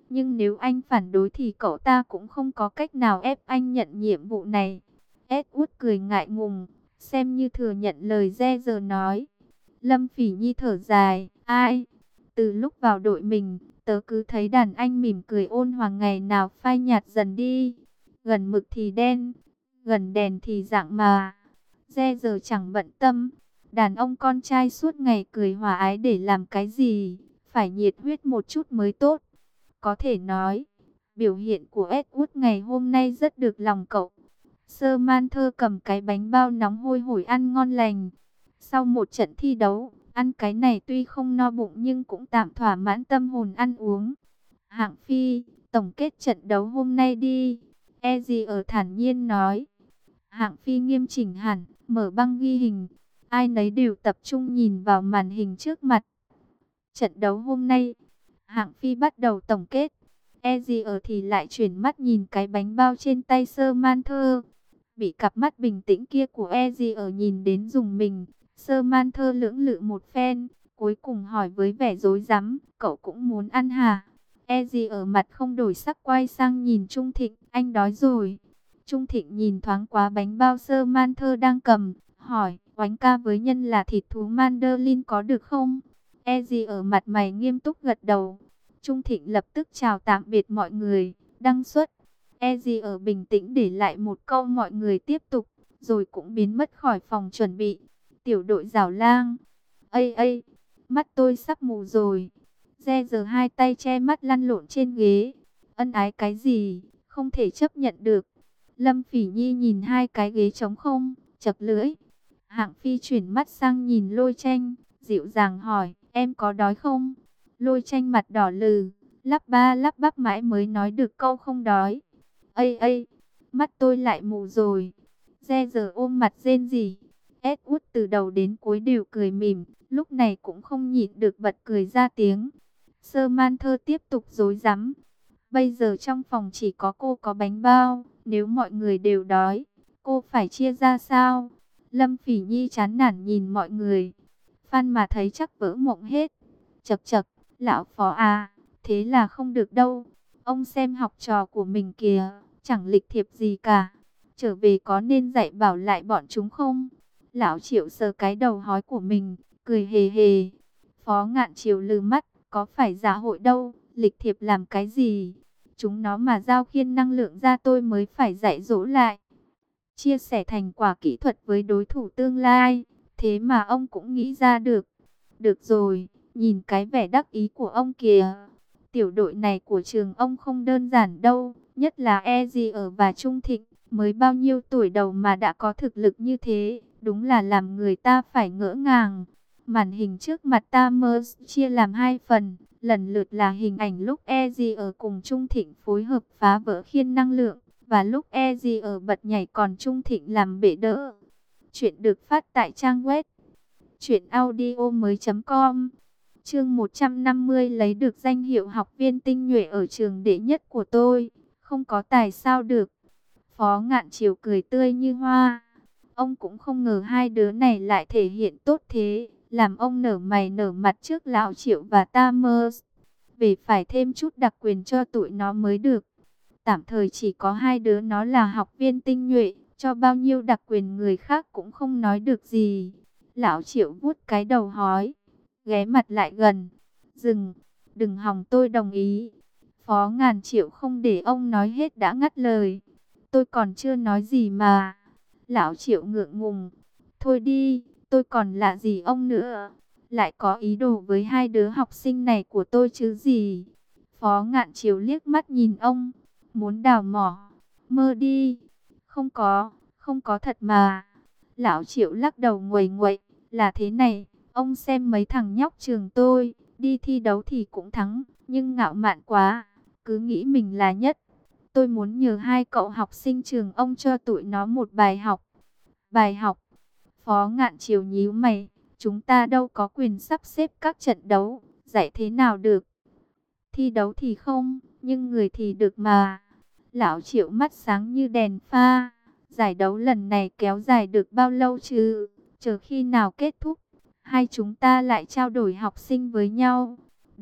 Nhưng nếu anh phản đối thì cậu ta cũng không có cách nào ép anh nhận nhiệm vụ này. Edward cười ngại ngùng, xem như thừa nhận lời Roger nói. Lâm Phỉ Nhi thở dài, ai? Từ lúc vào đội mình, tớ cứ thấy đàn anh mỉm cười ôn hòa ngày nào phai nhạt dần đi. Gần mực thì đen, gần đèn thì rạng mà. Roger chẳng bận tâm. Đàn ông con trai suốt ngày cười hòa ái để làm cái gì? Phải nhiệt huyết một chút mới tốt. Có thể nói, biểu hiện của Edward ngày hôm nay rất được lòng cậu. Samantha cầm cái bánh bao nóng hôi hổi ăn ngon lành. Sau một trận thi đấu, ăn cái này tuy không no bụng nhưng cũng tạm thỏa mãn tâm hồn ăn uống. Hạng Phi, tổng kết trận đấu hôm nay đi. Ezzy ở thản nhiên nói. Hạng Phi nghiêm chỉnh hẳn, mở băng ghi hình. Ai nấy đều tập trung nhìn vào màn hình trước mặt. Trận đấu hôm nay, Hạng Phi bắt đầu tổng kết. Ezzy ở thì lại chuyển mắt nhìn cái bánh bao trên tay Samantha. Bị cặp mắt bình tĩnh kia của Ezzy ở nhìn đến dùng mình. Samantha lưỡng lự một phen, cuối cùng hỏi với vẻ rối rắm, cậu cũng muốn ăn hả? Ezzy ở mặt không đổi sắc quay sang nhìn Trung Thịnh, anh đói rồi. Trung Thịnh nhìn thoáng qua bánh bao Samantha đang cầm, hỏi, oánh ca với nhân là thịt thú Mandarin có được không? Ezzy ở mặt mày nghiêm túc gật đầu. Trung Thịnh lập tức chào tạm biệt mọi người, đăng xuất. Ezzy ở bình tĩnh để lại một câu mọi người tiếp tục, rồi cũng biến mất khỏi phòng chuẩn bị. Tiểu đội Giảo Lang. Ây, mắt tôi sắp mù rồi. Giờ hai tay che mắt lăn lộn trên ghế. Ân ái cái gì, không thể chấp nhận được. Lâm Phỉ Nhi nhìn hai cái ghế trống không, chật lưỡi. Hạng Phi chuyển mắt sang nhìn Lôi Tranh, dịu dàng hỏi, em có đói không? Lôi Tranh mặt đỏ lừ, lắp ba lắp bắp mãi mới nói được câu không đói. Ây, mắt tôi lại mù rồi. Giờ ôm mặt rên rỉ. Edward từ đầu đến cuối đều cười mỉm, lúc này cũng không nhịn được bật cười ra tiếng. Samantha tiếp tục rối rắm. Bây giờ trong phòng chỉ có cô có bánh bao, nếu mọi người đều đói, cô phải chia ra sao? Lâm Phỉ Nhi chán nản nhìn mọi người. Phan mà thấy chắc vỡ mộng hết. Chậc chậc, lão phó à, thế là không được đâu. Ông xem học trò của mình kìa, chẳng lịch thiệp gì cả. Trở về có nên dạy bảo lại bọn chúng không? Lão Triệu sờ cái đầu hói của mình, cười hề hề. Phó Ngạn Triều lừ mắt, có phải giả hội đâu, lịch thiệp làm cái gì? Chúng nó mà giao khiên năng lượng ra tôi mới phải dạy dỗ lại. Chia sẻ thành quả kỹ thuật với đối thủ tương lai, thế mà ông cũng nghĩ ra được. Được rồi, nhìn cái vẻ đắc ý của ông kìa. Tiểu đội này của trường ông không đơn giản đâu, nhất là Ezzy ở và Trung Thịnh, mới bao nhiêu tuổi đầu mà đã có thực lực như thế, đúng là làm người ta phải ngỡ ngàng. Màn hình trước mặt ta chia làm hai phần, lần lượt là hình ảnh lúc Ezzy ở cùng Trung Thịnh phối hợp phá vỡ khiên năng lượng, và lúc Ezzy ở bật nhảy còn Trung Thịnh làm bệ đỡ. Chuyện được phát tại trang web truyệnaudiomoi.com. Chương 150 lấy được danh hiệu học viên tinh nhuệ ở trường đệ nhất của tôi, không có tài sao được. Phó Ngạn Triều cười tươi như hoa. Ông cũng không ngờ hai đứa này lại thể hiện tốt thế, làm ông nở mày nở mặt trước lão Triệu và Tamers. Về phải thêm chút đặc quyền cho tụi nó mới được. Tạm thời chỉ có hai đứa nó là học viên tinh nhuệ, cho bao nhiêu đặc quyền người khác cũng không nói được gì. Lão Triệu vuốt cái đầu hói, ghé mặt lại gần. Dừng, đừng hòng tôi đồng ý. Phó Ngàn Triệu không để ông nói hết đã ngắt lời. Tôi còn chưa nói gì mà. Lão Triệu ngượng ngùng. Thôi đi, tôi còn lạ gì ông nữa. Lại có ý đồ với hai đứa học sinh này của tôi chứ gì. Phó Ngạn Triều liếc mắt nhìn ông. Muốn đào mỏ. Mơ đi. Không có thật mà. Lão Triệu lắc đầu nguầy nguậy. Là thế này, ông xem mấy thằng nhóc trường tôi, đi thi đấu thì cũng thắng, nhưng ngạo mạn quá, cứ nghĩ mình là nhất. Tôi muốn nhờ hai cậu học sinh trường ông cho tụi nó một bài học. Bài học? Phó Ngạn Triều nhíu mày, chúng ta đâu có quyền sắp xếp các trận đấu, dạy thế nào được. Thi đấu thì không, nhưng người thì được mà. Lão Triệu mắt sáng như đèn pha. Giải đấu lần này kéo dài được bao lâu chứ? Chờ khi nào kết thúc, hai chúng ta lại trao đổi học sinh với nhau.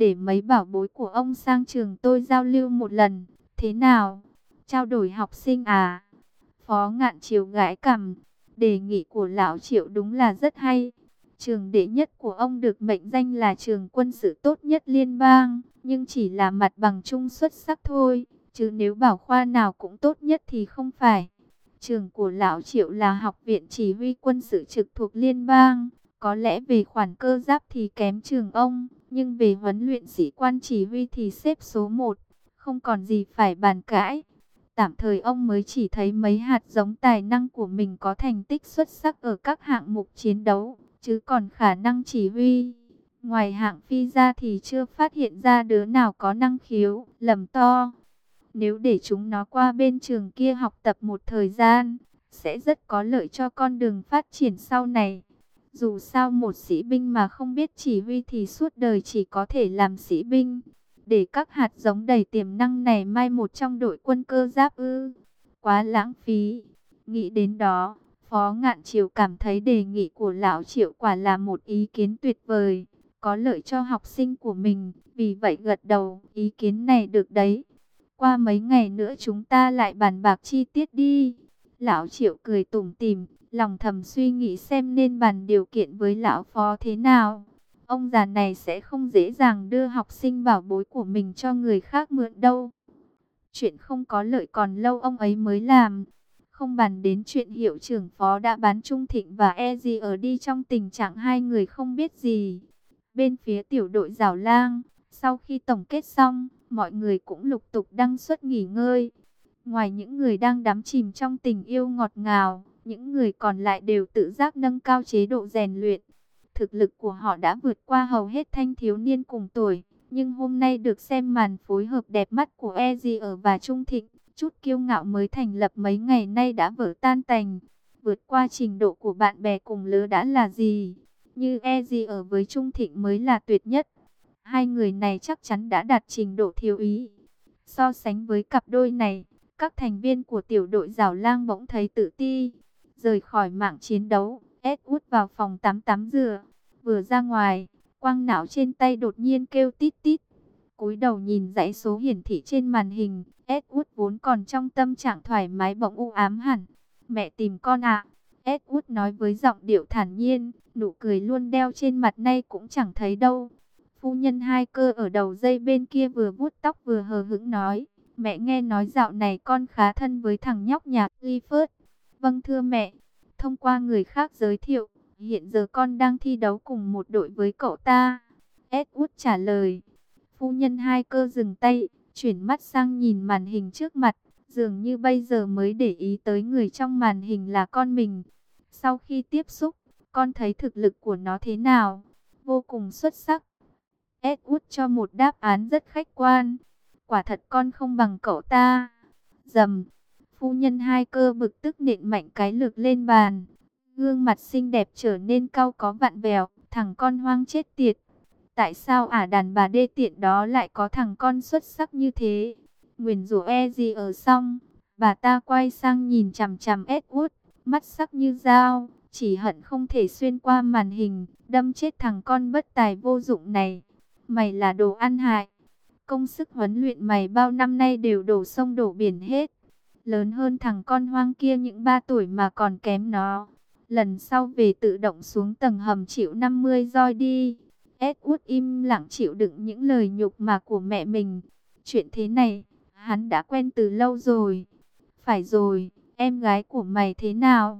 để mấy bảo bối của ông sang trường tôi giao lưu một lần, thế nào? Trao đổi học sinh à? Phó Ngạn Chiếu gãi cằm, đề nghị của lão Triệu đúng là rất hay. Trường đệ nhất của ông được mệnh danh là trường quân sự tốt nhất liên bang, nhưng chỉ là mặt bằng chung xuất sắc thôi, chứ nếu bảo khoa nào cũng tốt nhất thì không phải. Trường của lão Triệu là học viện chỉ huy quân sự trực thuộc liên bang, có lẽ về khoản cơ giáp thì kém trường ông, nhưng về huấn luyện sĩ quan chỉ huy thì xếp số 1, không còn gì phải bàn cãi. Tạm thời ông mới chỉ thấy mấy hạt giống tài năng của mình có thành tích xuất sắc ở các hạng mục chiến đấu, chứ còn khả năng chỉ huy, ngoài hạng phi ra thì chưa phát hiện ra đứa nào có năng khiếu, lầm to. Nếu để chúng nó qua bên trường kia học tập một thời gian, sẽ rất có lợi cho con đường phát triển sau này. Dù sao một sĩ binh mà không biết chỉ huy thì suốt đời chỉ có thể làm sĩ binh. Để các hạt giống đầy tiềm năng này mai một trong đội quân cơ giáp ư? Quá lãng phí. Nghĩ đến đó, Phó Ngạn Chiếu cảm thấy đề nghị của lão Triệu quả là một ý kiến tuyệt vời, có lợi cho học sinh của mình, vì vậy gật đầu, ý kiến này được đấy. Qua mấy ngày nữa chúng ta lại bàn bạc chi tiết đi. Lão Triệu cười tủm tỉm, lòng thầm suy nghĩ xem nên bàn điều kiện với lão Phó thế nào. Ông già này sẽ không dễ dàng đưa học sinh bảo bối của mình cho người khác mượn đâu. Chuyện không có lợi còn lâu ông ấy mới làm. Không bàn đến chuyện hiệu trưởng Phó đã bán Trung Thịnh và Ezi ở đi trong tình trạng hai người không biết gì. Bên phía tiểu đội Giảo Lang, sau khi tổng kết xong, mọi người cũng lục tục đăng xuất nghỉ ngơi. Ngoài những người đang đắm chìm trong tình yêu ngọt ngào, những người còn lại đều tự giác nâng cao chế độ rèn luyện. Thực lực của họ đã vượt qua hầu hết thanh thiếu niên cùng tuổi, nhưng hôm nay được xem màn phối hợp đẹp mắt của Ezier và Trung Thịnh, chút kiêu ngạo mới thành lập mấy ngày nay đã vỡ tan tành. Vượt qua trình độ của bạn bè cùng lứa đã là gì? Như Ezier với Trung Thịnh mới là tuyệt nhất. Hai người này chắc chắn đã đạt trình độ thiếu úy. So sánh với cặp đôi này, các thành viên của tiểu đội Giảo Lang bỗng thấy tự ti. Rời khỏi mạng chiến đấu, Edward vào phòng tắm rửa. Vừa ra ngoài, quang não trên tay đột nhiên kêu tít tít. Cúi đầu nhìn dãy số hiển thị trên màn hình, Edward vốn còn trong tâm trạng thoải mái bỗng u ám hẳn. Mẹ tìm con ạ. Edward nói với giọng điệu thản nhiên, nụ cười luôn đeo trên mặt nay cũng chẳng thấy đâu. Phu nhân hai cơ ở đầu dây bên kia vừa vuốt tóc vừa hờ hững nói, mẹ nghe nói dạo này con khá thân với thằng nhóc nhà Clifford. Vâng thưa mẹ, thông qua người khác giới thiệu, hiện giờ con đang thi đấu cùng một đội với cậu ta. Edward trả lời. Phu nhân hai cơ dừng tay, chuyển mắt sang nhìn màn hình trước mặt, dường như bây giờ mới để ý tới người trong màn hình là con mình. Sau khi tiếp xúc, con thấy thực lực của nó thế nào? Vô cùng xuất sắc. Edward cho một đáp án rất khách quan. Quả thật con không bằng cậu ta. Dầm. Phu nhân hai cơ bực tức nện mạnh cái lược lên bàn. Gương mặt xinh đẹp trở nên cau có vặn vẹo. Thằng con hoang chết tiệt. Tại sao đàn bà đê tiện đó lại có thằng con xuất sắc như thế? Nguyền rủa gì ở xong. Bà ta quay sang nhìn chằm chằm Edward. Mắt sắc như dao. Chỉ hận không thể xuyên qua màn hình. Đâm chết thằng con bất tài vô dụng này. Mày là đồ ăn hại. Công sức huấn luyện mày bao năm nay đều đổ sông đổ biển hết. Lớn hơn thằng con hoang kia những 3 tuổi mà còn kém nó. Lần sau về tự động xuống tầng hầm chịu 50 roi đi. Edward im lặng chịu đựng những lời nhục mạ của mẹ mình. Chuyện thế này, hắn đã quen từ lâu rồi. Phải rồi, em gái của mày thế nào?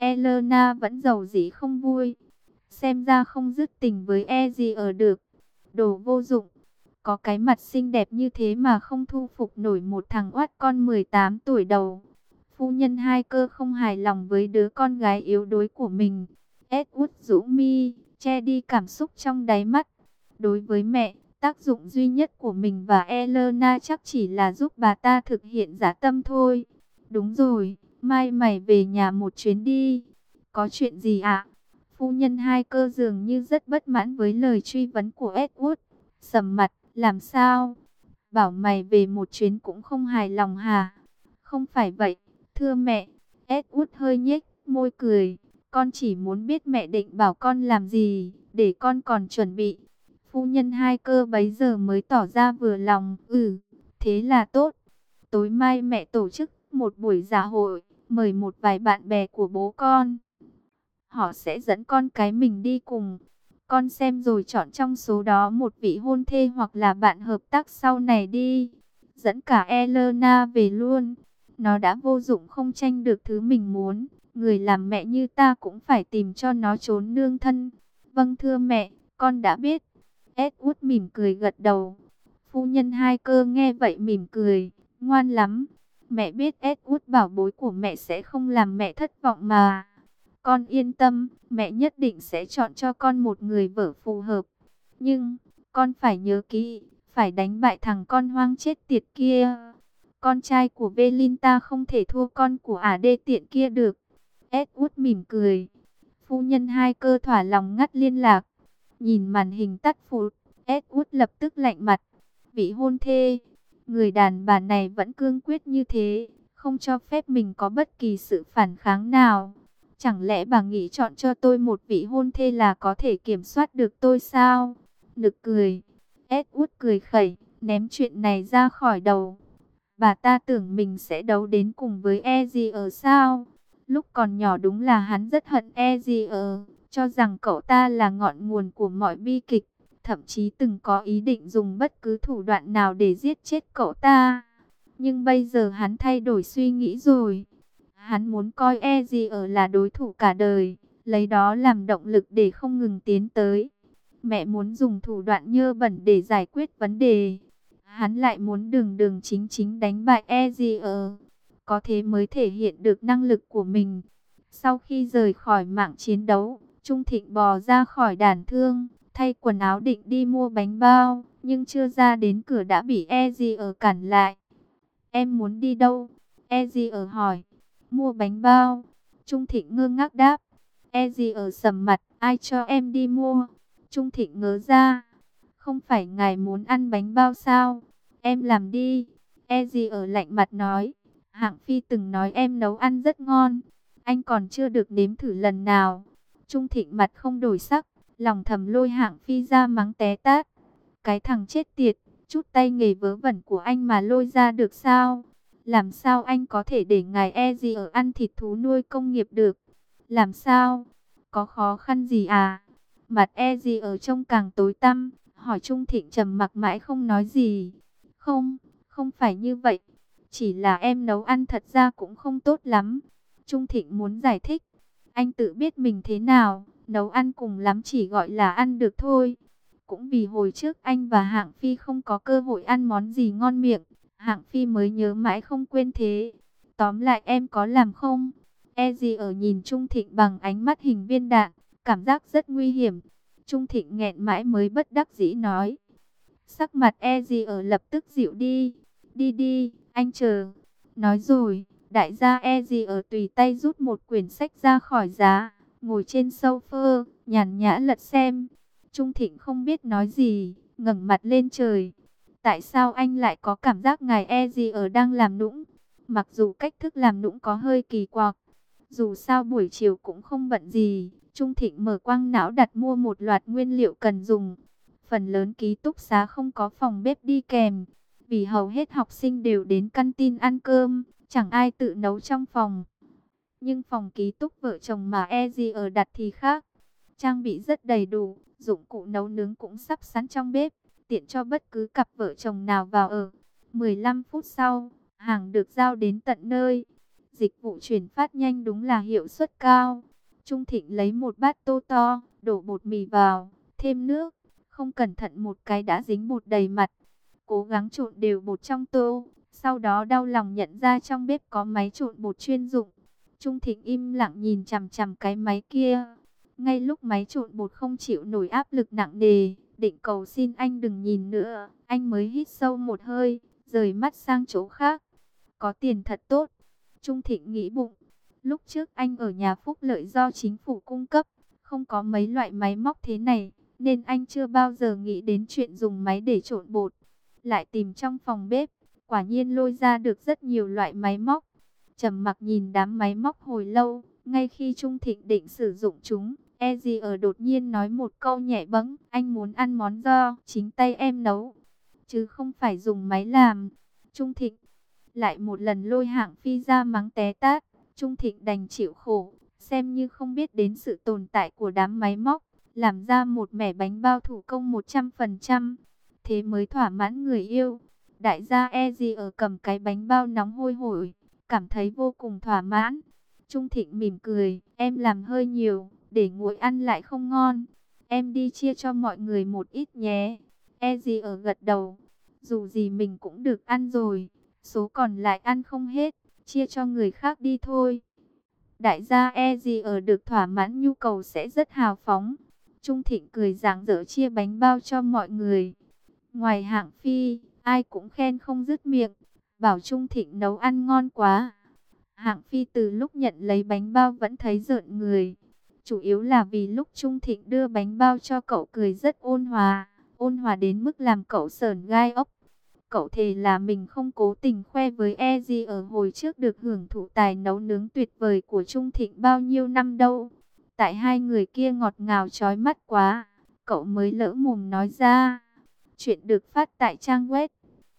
Elena vẫn giàu dĩ không vui. Xem ra không dứt tình với gì ở được. Đồ vô dụng. Có cái mặt xinh đẹp như thế mà không thu phục nổi một thằng oát con 18 tuổi đầu. Phu nhân hai cơ không hài lòng với đứa con gái yếu đuối của mình. Edward rũ mi, che đi cảm xúc trong đáy mắt. Đối với mẹ, tác dụng duy nhất của mình và Elena chắc chỉ là giúp bà ta thực hiện dã tâm thôi. Đúng rồi, mai mày về nhà một chuyến đi. Có chuyện gì ạ? Phu nhân hai cơ dường như rất bất mãn với lời truy vấn của Edward. Sầm mặt, làm sao? Bảo mày về một chuyến cũng không hài lòng hả? Không phải vậy, thưa mẹ. Edward hơi nhếch môi cười. Con chỉ muốn biết mẹ định bảo con làm gì, để con còn chuẩn bị. Phu nhân Hai Cơ bấy giờ mới tỏ ra vừa lòng. Thế là tốt. Tối mai mẹ tổ chức một buổi dạ hội, mời một vài bạn bè của bố con. Họ sẽ dẫn con cái mình đi cùng. Con xem rồi chọn trong số đó một vị hôn thê hoặc là bạn hợp tác sau này đi. Dẫn cả Elena về luôn. Nó đã vô dụng không tranh được thứ mình muốn. Người làm mẹ như ta cũng phải tìm cho nó chốn nương thân. Vâng thưa mẹ, con đã biết. Edward mỉm cười gật đầu. Phu nhân Hai Cơ nghe vậy mỉm cười. Ngoan lắm. Mẹ biết Edward bảo bối của mẹ sẽ không làm mẹ thất vọng mà. Con yên tâm, mẹ nhất định sẽ chọn cho con một người vợ phù hợp. Nhưng, con phải nhớ kỹ, phải đánh bại thằng con hoang chết tiệt kia. Con trai của Belinda không thể thua con của ả đê tiện kia được. Edward mỉm cười. Phu nhân Hai Cơ thỏa lòng ngắt liên lạc. Nhìn màn hình tắt phụt, Edward lập tức lạnh mặt. Vị hôn thê, người đàn bà này vẫn cương quyết như thế, không cho phép mình có bất kỳ sự phản kháng nào. Chẳng lẽ bà nghĩ chọn cho tôi một vị hôn thê là có thể kiểm soát được tôi sao? Nực cười. Edward cười khẩy, ném chuyện này ra khỏi đầu. Bà ta tưởng mình sẽ đấu đến cùng với Ezier sao? Lúc còn nhỏ đúng là hắn rất hận Ezier, cho rằng cậu ta là ngọn nguồn của mọi bi kịch. Thậm chí từng có ý định dùng bất cứ thủ đoạn nào để giết chết cậu ta. Nhưng bây giờ hắn thay đổi suy nghĩ rồi. Hắn muốn coi Ezier là đối thủ cả đời, lấy đó làm động lực để không ngừng tiến tới. Mẹ muốn dùng thủ đoạn nhơ bẩn để giải quyết vấn đề. Hắn lại muốn đường đường chính chính đánh bại Ezier. Có thế mới thể hiện được năng lực của mình. Sau khi rời khỏi mạng chiến đấu, Trung Thịnh bò ra khỏi đàn thương, thay quần áo định đi mua bánh bao, nhưng chưa ra đến cửa đã bị Ezier cản lại. Em muốn đi đâu? Ezier hỏi. Mua bánh bao. Trung Thịnh ngơ ngác đáp. Ezier sầm mặt. Ai cho em đi mua? Trung Thịnh ngớ ra. Không phải ngài muốn ăn bánh bao sao? Em làm đi. Ezier lạnh mặt nói. Hạng Phi từng nói em nấu ăn rất ngon. Anh còn chưa được nếm thử lần nào. Trung Thịnh mặt không đổi sắc, lòng thầm lôi Hạng Phi ra mắng té tát. Cái thằng chết tiệt, chút tay nghề vớ vẩn của anh mà lôi ra được sao? Làm sao anh có thể để ngài Ezier ăn thịt thú nuôi công nghiệp được? Làm sao? Có khó khăn gì à? Mặt Ezier trông càng tối tăm, hỏi Trung Thịnh trầm mặc mãi không nói gì. Không, không phải như vậy. Chỉ là em nấu ăn thật ra cũng không tốt lắm. Trung Thịnh muốn giải thích. Anh tự biết mình thế nào, nấu ăn cùng lắm chỉ gọi là ăn được thôi. Cũng vì hồi trước anh và Hạng Phi không có cơ hội ăn món gì ngon miệng, Hạng Phi mới nhớ mãi không quên thế. Tóm lại em có làm không? Ezier nhìn Trung Thịnh bằng ánh mắt hình viên đạn, cảm giác rất nguy hiểm. Trung Thịnh nghẹn mãi mới bất đắc dĩ nói. Sắc mặt Ezier lập tức dịu đi. Đi đi, anh chờ. Nói rồi, đại gia Ezier tùy tay rút một quyển sách ra khỏi giá, ngồi trên sofa, nhàn nhã lật xem. Trung Thịnh không biết nói gì, ngẩng mặt lên trời. Tại sao anh lại có cảm giác ngài Ezier đang làm nũng? Mặc dù cách thức làm nũng có hơi kỳ quặc, dù sao buổi chiều cũng không bận gì, Trung Thịnh mở quang não đặt mua một loạt nguyên liệu cần dùng. Phần lớn ký túc xá không có phòng bếp đi kèm, vì hầu hết học sinh đều đến canteen ăn cơm, chẳng ai tự nấu trong phòng. Nhưng phòng ký túc vợ chồng mà Ezier đặt thì khác, trang bị rất đầy đủ, dụng cụ nấu nướng cũng sắp sẵn trong bếp, tiện cho bất cứ cặp vợ chồng nào vào ở. 15 phút sau, hàng được giao đến tận nơi. Dịch vụ chuyển phát nhanh đúng là hiệu suất cao. Trung Thịnh lấy một bát tô to, đổ bột mì vào, thêm nước, không cẩn thận một cái đã dính bột đầy mặt. Cố gắng trộn đều bột trong tô, sau đó đau lòng nhận ra trong bếp có máy trộn bột chuyên dụng. Trung Thịnh im lặng nhìn chằm chằm cái máy kia. Ngay lúc máy trộn bột không chịu nổi áp lực nặng nề, định cầu xin anh đừng nhìn nữa, anh mới hít sâu một hơi, rời mắt sang chỗ khác. Có tiền thật tốt, Trung Thịnh nghĩ bụng. Lúc trước anh ở nhà phúc lợi do chính phủ cung cấp, không có mấy loại máy móc thế này, nên anh chưa bao giờ nghĩ đến chuyện dùng máy để trộn bột. Lại tìm trong phòng bếp, quả nhiên lôi ra được rất nhiều loại máy móc. Trầm mặc nhìn đám máy móc hồi lâu, ngay khi Trung Thịnh định sử dụng chúng, Eji ở đột nhiên nói một câu nhẹ bẫng, anh muốn ăn món do chính tay em nấu, chứ không phải dùng máy làm. Trung Thịnh lại một lần lôi Hạng Phi ra mắng té tát. Trung Thịnh đành chịu khổ, xem như không biết đến sự tồn tại của đám máy móc, làm ra một mẻ bánh bao thủ công 100%, thế mới thỏa mãn người yêu. Đại gia Eji ở cầm cái bánh bao nóng hôi hổi, cảm thấy vô cùng thỏa mãn. Trung Thịnh mỉm cười, em làm hơi nhiều, để nguội ăn lại không ngon. Em đi chia cho mọi người một ít nhé. Eji ở gật đầu, dù gì mình cũng được ăn rồi, số còn lại ăn không hết, chia cho người khác đi thôi. Đại gia Eji ở được thỏa mãn nhu cầu sẽ rất hào phóng. Trung Thịnh cười rạng rỡ chia bánh bao cho mọi người. Ngoài Hạng Phi, ai cũng khen không dứt miệng, bảo Trung Thịnh nấu ăn ngon quá. Hạng Phi từ lúc nhận lấy bánh bao vẫn thấy rợn người. Chủ yếu là vì lúc Trung Thịnh đưa bánh bao cho cậu cười rất ôn hòa đến mức làm cậu sởn gai ốc. Cậu thề là mình không cố tình khoe với Eji ở hồi trước được hưởng thụ tài nấu nướng tuyệt vời của Trung Thịnh bao nhiêu năm đâu. Tại hai người kia ngọt ngào chói mắt quá, cậu mới lỡ mồm nói ra. Chuyện được phát tại trang web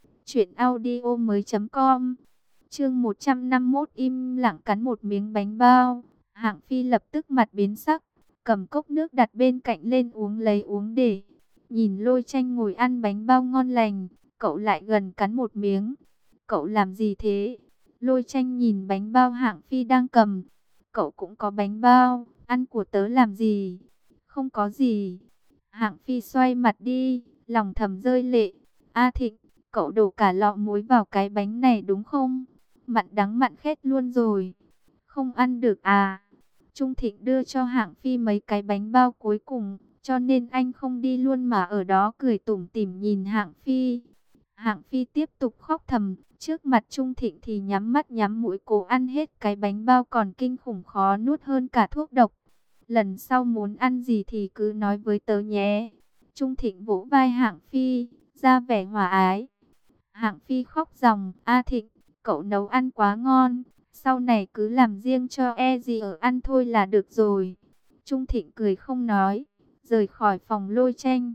truyệnaudiomoi.com. Chương 151 im lặng cắn một miếng bánh bao. Hạng Phi lập tức mặt biến sắc, cầm cốc nước đặt bên cạnh lên uống lấy uống để. Nhìn Lôi Tranh ngồi ăn bánh bao ngon lành, cậu lại gần cắn một miếng. Cậu làm gì thế? Lôi Tranh nhìn bánh bao Hạng Phi đang cầm. Cậu cũng có bánh bao, ăn của tớ làm gì? Không có gì. Hạng Phi xoay mặt đi, lòng thầm rơi lệ. A Thịnh, cậu đổ cả lọ muối vào cái bánh này đúng không? Mặn đắng mặn khét luôn rồi. Không ăn được à? Trung Thịnh đưa cho Hạng Phi mấy cái bánh bao cuối cùng, cho nên anh không đi luôn mà ở đó cười tủm tỉm nhìn Hạng Phi. Hạng Phi tiếp tục khóc thầm, trước mặt Trung Thịnh thì nhắm mắt nhắm mũi cố ăn hết cái bánh bao còn kinh khủng khó nuốt hơn cả thuốc độc. Lần sau muốn ăn gì thì cứ nói với tớ nhé. Trung Thịnh vỗ vai Hạng Phi, ra vẻ hòa ái. Hạng Phi khóc ròng, A Thịnh, cậu nấu ăn quá ngon, sau này cứ làm riêng cho Eji ở ăn thôi là được rồi. Trung Thịnh cười không nói, rời khỏi phòng Lôi Tranh.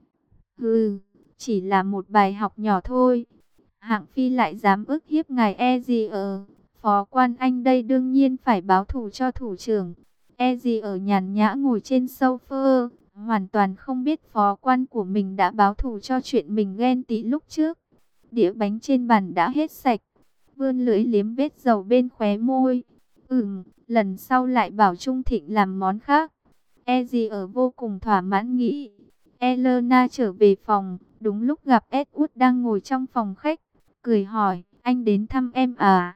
Hừ, chỉ là một bài học nhỏ thôi. Hạng Phi lại dám ức hiếp ngài Eji ở. Phó quan anh đây đương nhiên phải báo thù cho thủ trưởng. Eji ở nhàn nhã ngồi trên sofa, hoàn toàn không biết phó quan của mình đã báo thù cho chuyện mình ghen tị lúc trước. Đĩa bánh trên bàn đã hết sạch, vươn lưỡi liếm vết dầu bên khóe môi. Lần sau lại bảo Trung Thịnh làm món khác. Eji ở vô cùng thỏa mãn nghĩ. Elena trở về phòng, đúng lúc gặp Edward đang ngồi trong phòng khách, cười hỏi, anh đến thăm em à?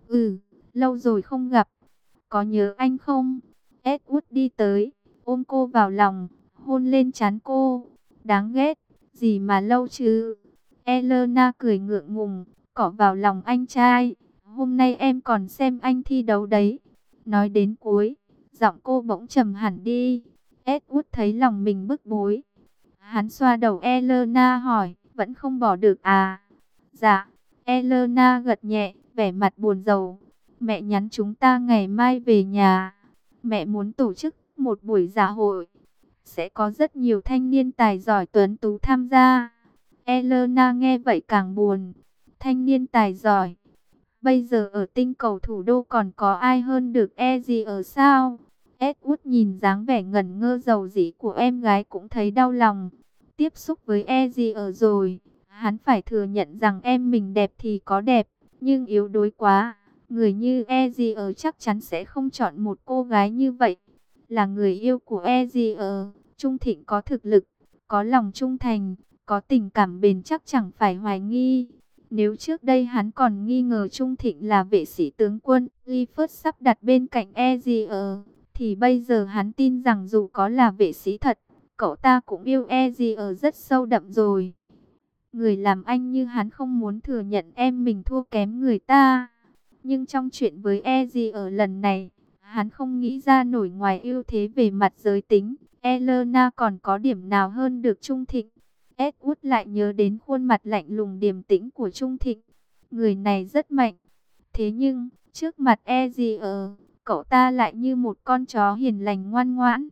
Lâu rồi không gặp, có nhớ anh không? Edward đi tới, ôm cô vào lòng, hôn lên trán cô. Đáng ghét, gì mà lâu chứ? Elena cười ngượng ngùng, cọ vào lòng anh trai. Hôm nay em còn xem anh thi đấu đấy. Nói đến cuối, giọng cô bỗng trầm hẳn đi. Edward thấy lòng mình bức bối. Hắn xoa đầu Elena hỏi, vẫn không bỏ được à? Dạ, Elena gật nhẹ, vẻ mặt buồn rầu. Mẹ nhắn chúng ta ngày mai về nhà. Mẹ muốn tổ chức một buổi dạ hội. Sẽ có rất nhiều thanh niên tài giỏi tuấn tú tham gia. Elena nghe vậy càng buồn. Thanh niên tài giỏi. Bây giờ ở tinh cầu thủ đô còn có ai hơn được Eji ở sao? Edward nhìn dáng vẻ ngẩn ngơ dầu dĩ của em gái cũng thấy đau lòng. Tiếp xúc với Eji ở rồi, hắn phải thừa nhận rằng em mình đẹp thì có đẹp, nhưng yếu đuối quá. Người như Eji ở chắc chắn sẽ không chọn một cô gái như vậy. Là người yêu của Eji ở, Trung Thịnh có thực lực, có lòng trung thành, có tình cảm bền chắc chẳng phải hoài nghi. Nếu trước đây hắn còn nghi ngờ Trung Thịnh là vệ sĩ tướng quân Clifford sắp đặt bên cạnh Eji ở, thì bây giờ hắn tin rằng dù có là vệ sĩ thật, cậu ta cũng yêu Eji ở rất sâu đậm rồi. Người làm anh như hắn không muốn thừa nhận em mình thua kém người ta. Nhưng trong chuyện với Eji ở lần này, hắn không nghĩ ra nổi ngoài ưu thế về mặt giới tính. Elena còn có điểm nào hơn được Trung Thịnh? Edward lại nhớ đến khuôn mặt lạnh lùng điềm tĩnh của Trung Thịnh. Người này rất mạnh. Thế nhưng, trước mặt Eji ở, cậu ta lại như một con chó hiền lành ngoan ngoãn.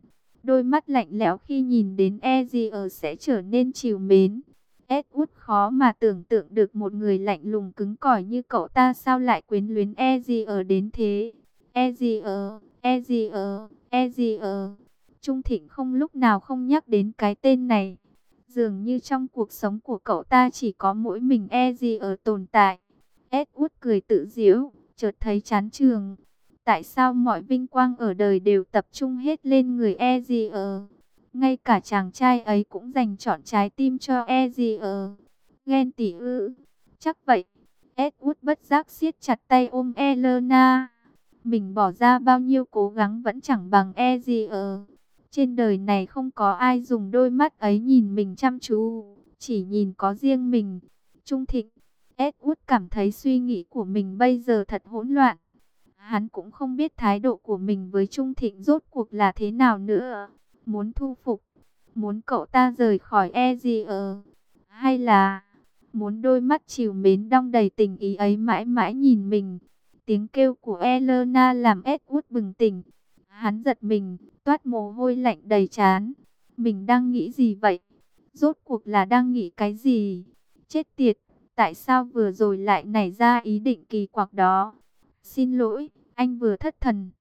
đôi mắt lạnh lẽo khi nhìn đến Ezier sẽ trở nên trìu mến. Edward khó mà tưởng tượng được một người lạnh lùng cứng cỏi như cậu ta sao lại quyến luyến Ezier đến thế. Ezier, Ezier, Ezier. Trung Thịnh không lúc nào không nhắc đến cái tên này. Dường như trong cuộc sống của cậu ta chỉ có mỗi mình Ezier tồn tại. Edward cười tự giễu, chợt thấy chán chường. Tại sao mọi vinh quang ở đời đều tập trung hết lên người Ezier? Ngay cả chàng trai ấy cũng dành trọn trái tim cho Ezier. Ghen tị ư? Chắc vậy. Edward bất giác siết chặt tay ôm Elena. Mình bỏ ra bao nhiêu cố gắng vẫn chẳng bằng Ezier. Trên đời này không có ai dùng đôi mắt ấy nhìn mình chăm chú, chỉ nhìn có riêng mình. Trung Thịnh. Edward cảm thấy suy nghĩ của mình bây giờ thật hỗn loạn. Hắn cũng không biết thái độ của mình với Trung Thịnh rốt cuộc là thế nào nữa. Muốn thu phục, muốn cậu ta rời khỏi Ezier, hay là muốn đôi mắt trìu mến đong đầy tình ý ấy mãi mãi nhìn mình. Tiếng kêu của Elena làm Edward bừng tỉnh. Hắn giật mình, toát mồ hôi lạnh đầy trán. Mình đang nghĩ gì vậy? Rốt cuộc là đang nghĩ cái gì? Chết tiệt, tại sao vừa rồi lại nảy ra ý định kỳ quặc đó? Xin lỗi, anh vừa thất thần.